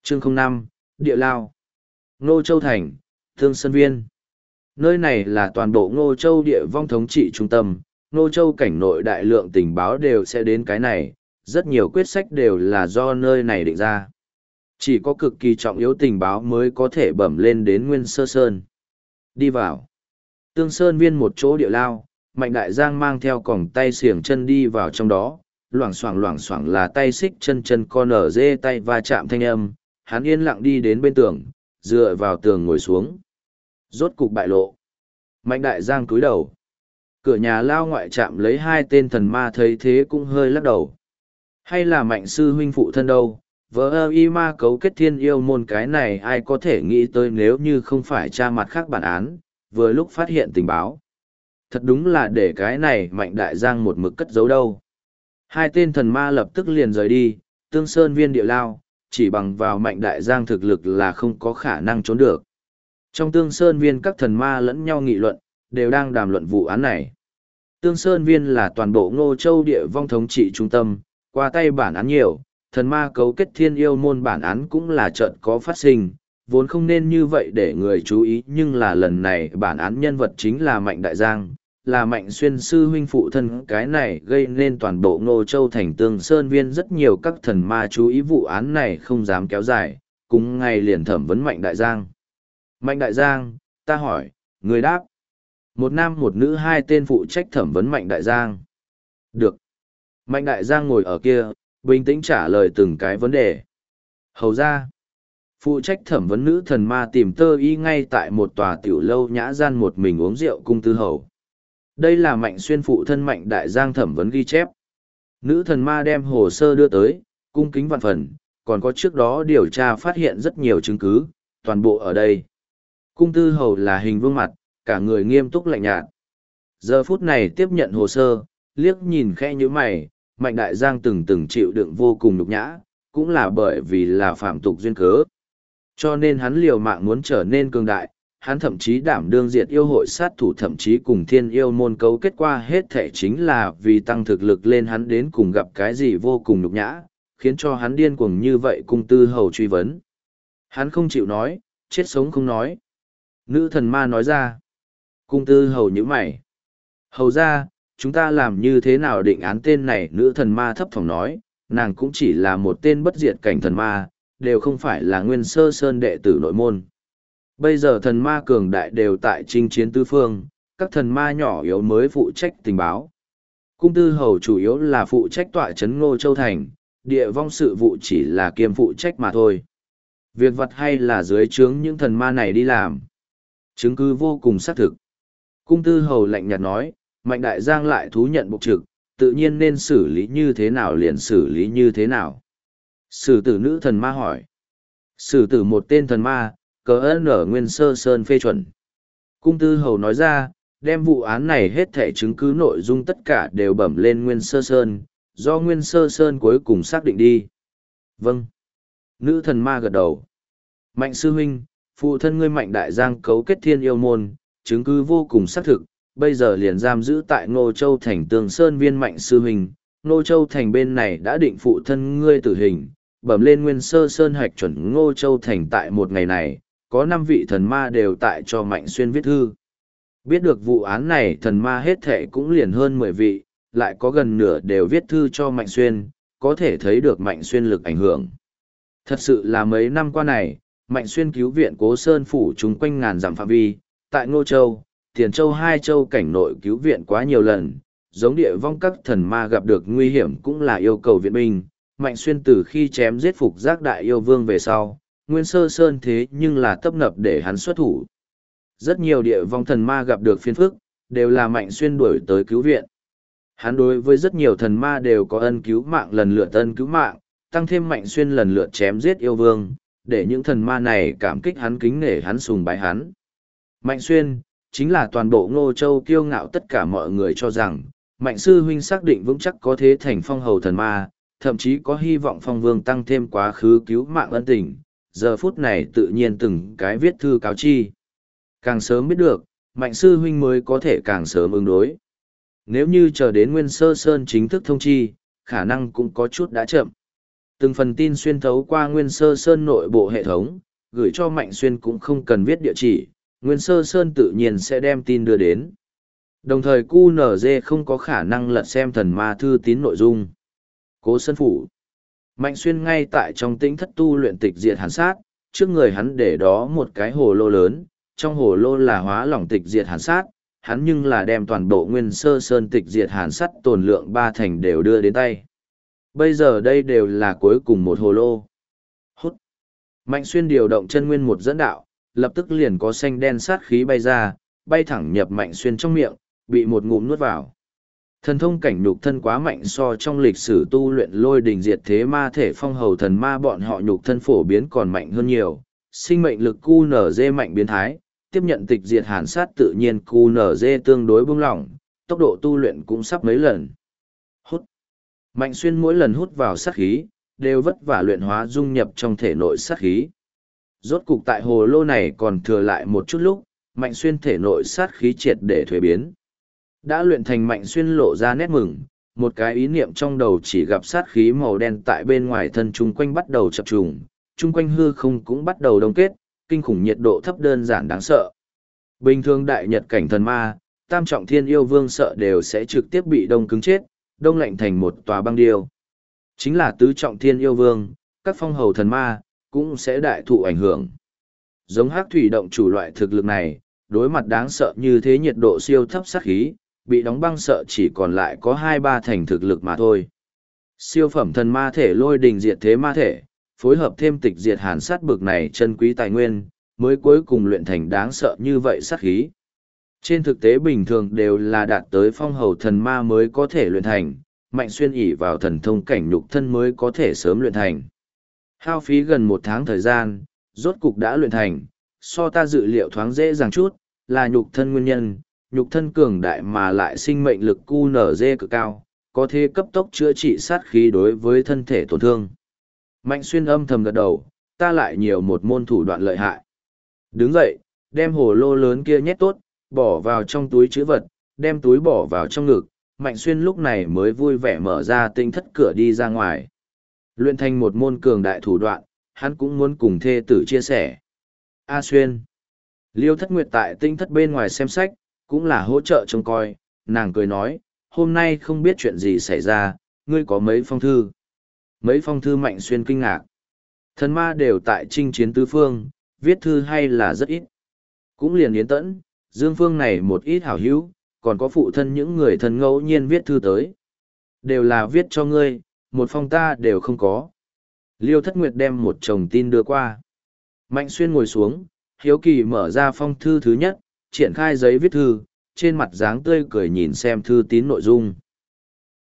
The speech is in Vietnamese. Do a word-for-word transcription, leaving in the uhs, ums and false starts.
Chương không năm, Địa Lao. Ngô Châu Thành, Thương Sơn Viên. Nơi này là toàn bộ Ngô Châu địa vong thống trị trung tâm, Ngô Châu cảnh nội đại lượng tình báo đều sẽ đến cái này, rất nhiều quyết sách đều là do nơi này định ra. Chỉ có cực kỳ trọng yếu tình báo mới có thể bẩm lên đến Nguyên Sơ Sơn. Đi vào. Tương Sơn Viên một chỗ địa lao, Mạnh Đại Giang mang theo còng tay xiềng chân đi vào trong đó, loảng xoảng loảng xoảng là tay xích chân chân con ở dê tay va chạm thanh âm, hắn yên lặng đi đến bên tường, dựa vào tường ngồi xuống. Rốt cục bại lộ. Mạnh Đại Giang cúi đầu. Cửa nhà lao ngoại chạm lấy hai tên thần ma thấy thế cũng hơi lắc đầu. Hay là Mạnh sư huynh phụ thân đâu? Vỡ ơ y ma cấu kết thiên yêu môn cái này ai có thể nghĩ tới nếu như không phải tra mặt khác bản án, vừa lúc phát hiện tình báo. Thật đúng là để cái này Mạnh Đại Giang một mực cất giấu đâu. Hai tên thần ma lập tức liền rời đi, Tương Sơn Viên địa lao, chỉ bằng vào Mạnh Đại Giang thực lực là không có khả năng trốn được. Trong Tương Sơn Viên các thần ma lẫn nhau nghị luận, đều đang đàm luận vụ án này. Tương Sơn Viên là toàn bộ Ngô Châu địa vong thống trị trung tâm, qua tay bản án nhiều, thần ma cấu kết thiên yêu môn bản án cũng là trận có phát sinh, vốn không nên như vậy để người chú ý nhưng là lần này bản án nhân vật chính là Mạnh Đại Giang, là Mạnh Xuyên sư huynh phụ thân cái này gây nên toàn bộ Ngô Châu thành Tương Sơn Viên rất nhiều các thần ma chú ý vụ án này không dám kéo dài, cùng ngày liền thẩm vấn Mạnh Đại Giang. Mạnh Đại Giang, ta hỏi, người đáp. Một nam một nữ hai tên phụ trách thẩm vấn Mạnh Đại Giang. Được. Mạnh Đại Giang ngồi ở kia, bình tĩnh trả lời từng cái vấn đề. Hầu ra. Phụ trách thẩm vấn nữ thần ma tìm tơ y ngay tại một tòa tiểu lâu nhã gian một mình uống rượu cung tư hầu. Đây là Mạnh Xuyên phụ thân Mạnh Đại Giang thẩm vấn ghi chép. Nữ thần ma đem hồ sơ đưa tới, cung kính vạn phần, còn có trước đó điều tra phát hiện rất nhiều chứng cứ, toàn bộ ở đây. Cung tư hầu là hình vương mặt, cả người nghiêm túc lạnh nhạt. Giờ phút này tiếp nhận hồ sơ, liếc nhìn khẽ như mày, Mạnh Đại Giang từng từng chịu đựng vô cùng nhục nhã, cũng là bởi vì là phạm tục duyên cớ. Cho nên hắn liều mạng muốn trở nên cường đại, hắn thậm chí đảm đương diệt yêu hội sát thủ thậm chí cùng thiên yêu môn cấu kết qua hết thể chính là vì tăng thực lực lên hắn đến cùng gặp cái gì vô cùng nhục nhã, khiến cho hắn điên cuồng như vậy cung tư hầu truy vấn. Hắn không chịu nói, chết sống không nói. Nữ thần ma nói ra. Cung tư hầu như mày. Hầu ra, chúng ta làm như thế nào định án tên này? Nữ thần ma thấp thỏm nói, nàng cũng chỉ là một tên bất diệt cảnh thần ma, đều không phải là Nguyên Sơ Sơn đệ tử nội môn. Bây giờ thần ma cường đại đều tại chinh chiến tứ phương, các thần ma nhỏ yếu mới phụ trách tình báo. Cung tư hầu chủ yếu là phụ trách tọa trấn Ngô Châu Thành, địa vong sự vụ chỉ là kiêm phụ trách mà thôi. Việc vặt hay là dưới trướng những thần ma này đi làm. Chứng cứ vô cùng xác thực. Cung tư hầu lạnh nhạt nói, Mạnh Đại Giang lại thú nhận bộc trực, tự nhiên nên xử lý như thế nào liền xử lý như thế nào. Sử tử nữ thần ma hỏi. Sử tử một tên thần ma, cờ ơn ở Nguyên Sơ Sơn phê chuẩn. Cung tư hầu nói ra, đem vụ án này hết thẻ chứng cứ nội dung tất cả đều bẩm lên Nguyên Sơ Sơn, do Nguyên Sơ Sơn cuối cùng xác định đi. Vâng. Nữ thần ma gật đầu. Mạnh sư huynh, phụ thân ngươi Mạnh Đại Giang cấu kết thiên yêu môn, chứng cứ vô cùng xác thực, bây giờ liền giam giữ tại Ngô Châu Thành Tương Sơn Viên. Mạnh sư huynh, Ngô Châu Thành bên này đã định phụ thân ngươi tử hình, bẩm lên Nguyên Sơ Sơn hạch chuẩn Ngô Châu Thành tại một ngày này, có năm vị thần ma đều tại cho Mạnh Xuyên viết thư. Biết được vụ án này thần ma hết thệ cũng liền hơn mười vị, lại có gần nửa đều viết thư cho Mạnh Xuyên, có thể thấy được Mạnh Xuyên lực ảnh hưởng. Thật sự là mấy năm qua này, Mạnh Xuyên cứu viện Cố Sơn phủ chung quanh ngàn dặm phạm vi, tại Ngô Châu, Tiền Châu hai châu cảnh nội cứu viện quá nhiều lần, giống địa vong các thần ma gặp được nguy hiểm cũng là yêu cầu viện binh. Mạnh Xuyên từ khi chém giết phục giác đại yêu vương về sau, Nguyên Sơ Sơn thế nhưng là tấp nập để hắn xuất thủ. Rất nhiều địa vong thần ma gặp được phiền phức, đều là Mạnh Xuyên đuổi tới cứu viện. Hắn đối với rất nhiều thần ma đều có ân cứu mạng lần lượt ân cứu mạng, tăng thêm Mạnh Xuyên lần lượt chém giết yêu vương, để những thần ma này cảm kích hắn kính nể hắn sùng bái hắn. Mạnh Xuyên, chính là toàn bộ Ngô Châu kiêu ngạo tất cả mọi người cho rằng, Mạnh sư huynh xác định vững chắc có thế thành phong hầu thần ma, thậm chí có hy vọng phong vương tăng thêm quá khứ cứu mạng ân tình, giờ phút này tự nhiên từng cái viết thư cáo chi. Càng sớm biết được, Mạnh sư huynh mới có thể càng sớm ứng đối. Nếu như chờ đến Nguyên Sơ Sơn chính thức thông chi, khả năng cũng có chút đã chậm. Từng phần tin xuyên thấu qua Nguyên Sơ Sơn nội bộ hệ thống, gửi cho Mạnh Xuyên cũng không cần viết địa chỉ, Nguyên Sơ Sơn tự nhiên sẽ đem tin đưa đến. Đồng thời quy en giê không có khả năng lật xem thần ma thư tín nội dung. Cố Sơn Phủ. Mạnh Xuyên ngay tại trong tĩnh thất tu luyện tịch diệt hàn sát, trước người hắn để đó một cái hồ lô lớn, trong hồ lô là hóa lỏng tịch diệt hàn sát, hắn nhưng là đem toàn bộ Nguyên Sơ Sơn tịch diệt hàn sát tồn lượng ba thành đều đưa đến tay. Bây giờ đây đều là cuối cùng một hồ lô. Hút. Mạnh Xuyên điều động chân nguyên một dẫn đạo, lập tức liền có xanh đen sát khí bay ra, bay thẳng nhập Mạnh Xuyên trong miệng, bị một ngụm nuốt vào. Thần thông cảnh nhục thân quá mạnh so trong lịch sử tu luyện lôi đình diệt thế ma thể phong hầu thần ma bọn họ nhục thân phổ biến còn mạnh hơn nhiều. Sinh mệnh lực quy en giê mạnh biến thái, tiếp nhận tịch diệt hàn sát tự nhiên quy en giê tương đối bung lỏng, tốc độ tu luyện cũng sắp mấy lần. Hút. Mạnh Xuyên mỗi lần hút vào sát khí, đều vất vả luyện hóa dung nhập trong thể nội sát khí. Rốt cục tại hồ lô này còn thừa lại một chút lúc, Mạnh Xuyên thể nội sát khí triệt để thuế biến. Đã luyện thành Mạnh Xuyên lộ ra nét mừng, một cái ý niệm trong đầu chỉ gặp sát khí màu đen tại bên ngoài thân chung quanh bắt đầu chập trùng, chung quanh hư không cũng bắt đầu đông kết, kinh khủng nhiệt độ thấp đơn giản đáng sợ. Bình thường đại nhật cảnh thần ma, tam trọng thiên yêu vương sợ đều sẽ trực tiếp bị đông cứng chết, đông lạnh thành một tòa băng điêu. Chính là tứ trọng thiên yêu vương, các phong hầu thần ma, cũng sẽ đại thụ ảnh hưởng. Giống hắc thủy động chủ loại thực lực này, đối mặt đáng sợ như thế nhiệt độ siêu thấp sát khí, bị đóng băng sợ chỉ còn lại có hai ba thành thực lực mà thôi. Siêu phẩm thần ma thể lôi đình diệt thế ma thể, phối hợp thêm tịch diệt hàn sát bực này chân quý tài nguyên, mới cuối cùng luyện thành đáng sợ như vậy sát khí. Trên thực tế bình thường đều là đạt tới phong hầu thần ma mới có thể luyện thành, Mạnh Xuyên ỷ vào thần thông cảnh nhục thân mới có thể sớm luyện thành. Hao phí gần một tháng thời gian, rốt cục đã luyện thành, so ta dự liệu thoáng dễ dàng chút, là nhục thân nguyên nhân, nhục thân cường đại mà lại sinh mệnh lực quy en giê cực cao, có thể cấp tốc chữa trị sát khí đối với thân thể tổn thương. Mạnh Xuyên âm thầm gật đầu, ta lại nhiều một môn thủ đoạn lợi hại. Đứng dậy, đem hồ lô lớn kia nhét tốt, bỏ vào trong túi chữ vật, đem túi bỏ vào trong ngực, Mạnh Xuyên lúc này mới vui vẻ mở ra tinh thất cửa đi ra ngoài. Luyện thành một môn cường đại thủ đoạn, hắn cũng muốn cùng thê tử chia sẻ. A Xuyên. Liêu Thất Nguyệt tại tinh thất bên ngoài xem sách, cũng là hỗ trợ trông coi, nàng cười nói, hôm nay không biết chuyện gì xảy ra, ngươi có mấy phong thư. Mấy phong thư Mạnh Xuyên kinh ngạc. Thần ma đều tại chinh chiến tứ phương, viết thư hay là rất ít. Cũng liền Yến Tẫn, Dương Phương này một ít hảo hữu, còn có phụ thân những người thân ngẫu nhiên viết thư tới. Đều là viết cho ngươi, một phong ta đều không có. Liêu Thất Nguyệt đem một chồng tin đưa qua. Mạnh Xuyên ngồi xuống, hiếu kỳ mở ra phong thư thứ nhất, triển khai giấy viết thư, trên mặt dáng tươi cười nhìn xem thư tín nội dung.